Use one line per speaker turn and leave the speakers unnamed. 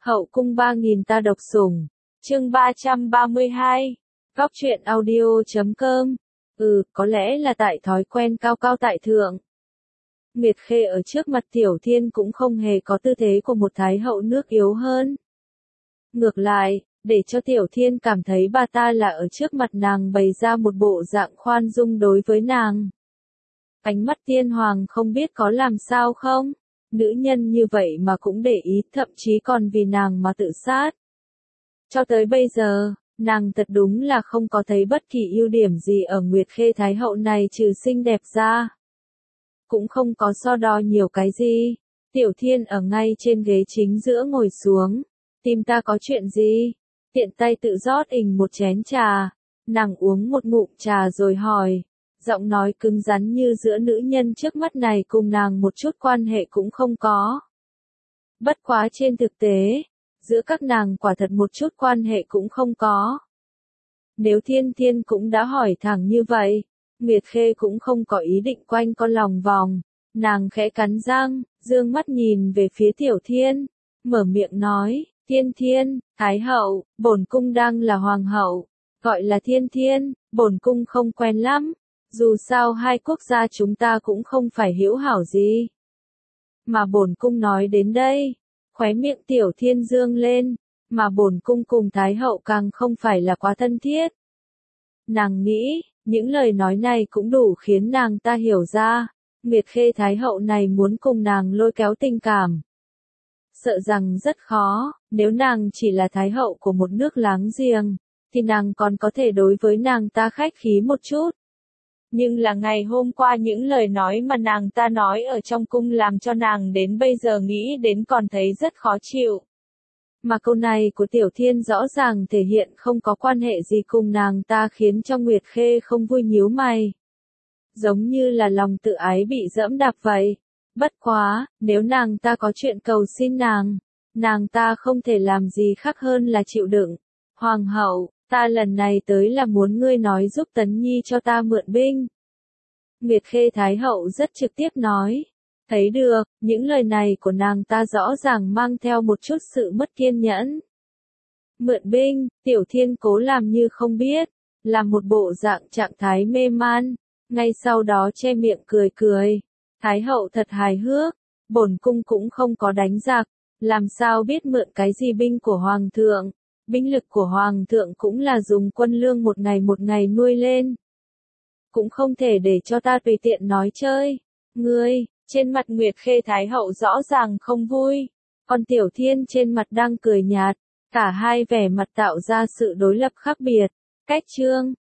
Hậu cung 3000 ta độc sủng. Chương 332. Góc truyện audio.com. Có lẽ là tại thói quen cao cao tại thượng. Nguyệt Khê ở trước mặt Tiểu Thiên cũng không hề có tư thế của một thái hậu nước yếu hơn. Ngược lại, để cho Tiểu Thiên cảm thấy bà ta là ở trước mặt nàng bày ra một bộ dạng khoan dung đối với nàng. Ánh mắt tiên hoàng không biết có làm sao không? Nữ nhân như vậy mà cũng để ý, thậm chí còn vì nàng mà tự sát. Cho tới bây giờ, nàng thật đúng là không có thấy bất kỳ ưu điểm gì ở Nguyệt Khê Thái Hậu này trừ xinh đẹp ra. Cũng không có so đo nhiều cái gì. Tiểu Thiên ở ngay trên ghế chính giữa ngồi xuống. Tìm ta có chuyện gì? Tiện tay tự rót ình một chén trà. Nàng uống một ngụm trà rồi hỏi. Giọng nói cứng rắn như giữa nữ nhân trước mắt này cùng nàng một chút quan hệ cũng không có. Bất quá trên thực tế, giữa các nàng quả thật một chút quan hệ cũng không có. Nếu Thiên Thiên cũng đã hỏi thẳng như vậy, Nguyệt Khê cũng không có ý định quanh con lòng vòng. Nàng khẽ cắn răng, dương mắt nhìn về phía Tiểu Thiên, mở miệng nói, Thiên Thiên, Thái Hậu, bổn cung đang là Hoàng hậu, gọi là Thiên Thiên, bổn cung không quen lắm. Dù sao hai quốc gia chúng ta cũng không phải hữu hảo gì. Mà bổn cung nói đến đây, khóe miệng Tiểu Thiên dương lên, mà bổn cung cùng Thái Hậu càng không phải là quá thân thiết. Nàng nghĩ, những lời nói này cũng đủ khiến nàng ta hiểu ra, Nguyệt Khê Thái Hậu này muốn cùng nàng lôi kéo tình cảm. Sợ rằng rất khó, nếu nàng chỉ là Thái Hậu của một nước láng giềng, thì nàng còn có thể đối với nàng ta khách khí một chút. Nhưng là ngày hôm qua những lời nói mà nàng ta nói ở trong cung làm cho nàng đến bây giờ nghĩ đến còn thấy rất khó chịu. Mà câu này của Tiểu Thiên rõ ràng thể hiện không có quan hệ gì cùng nàng ta khiến cho Nguyệt Khê không vui nhíu mày. Giống như là lòng tự ái bị dẫm đạp vậy. Bất quá, nếu nàng ta có chuyện cầu xin nàng ta không thể làm gì khác hơn là chịu đựng. Hoàng hậu, ta lần này tới là muốn ngươi nói giúp Tấn Nhi cho ta mượn binh. Nguyệt Khê Thái Hậu rất trực tiếp nói. Thấy được, những lời này của nàng ta rõ ràng mang theo một chút sự mất kiên nhẫn. Mượn binh, Tiểu Thiên cố làm như không biết, làm một bộ dạng trạng thái mê man, ngay sau đó che miệng cười cười. Thái Hậu thật hài hước, bổn cung cũng không có đánh giặc, làm sao biết mượn cái gì binh của Hoàng thượng. Binh lực của Hoàng thượng cũng là dùng quân lương một ngày nuôi lên. Cũng không thể để cho ta tùy tiện nói chơi. Ngươi, trên mặt Nguyệt Khê Thái Hậu rõ ràng không vui. Còn Tiểu Thiên trên mặt đang cười nhạt. Cả hai vẻ mặt tạo ra sự đối lập khác biệt. Cách chương,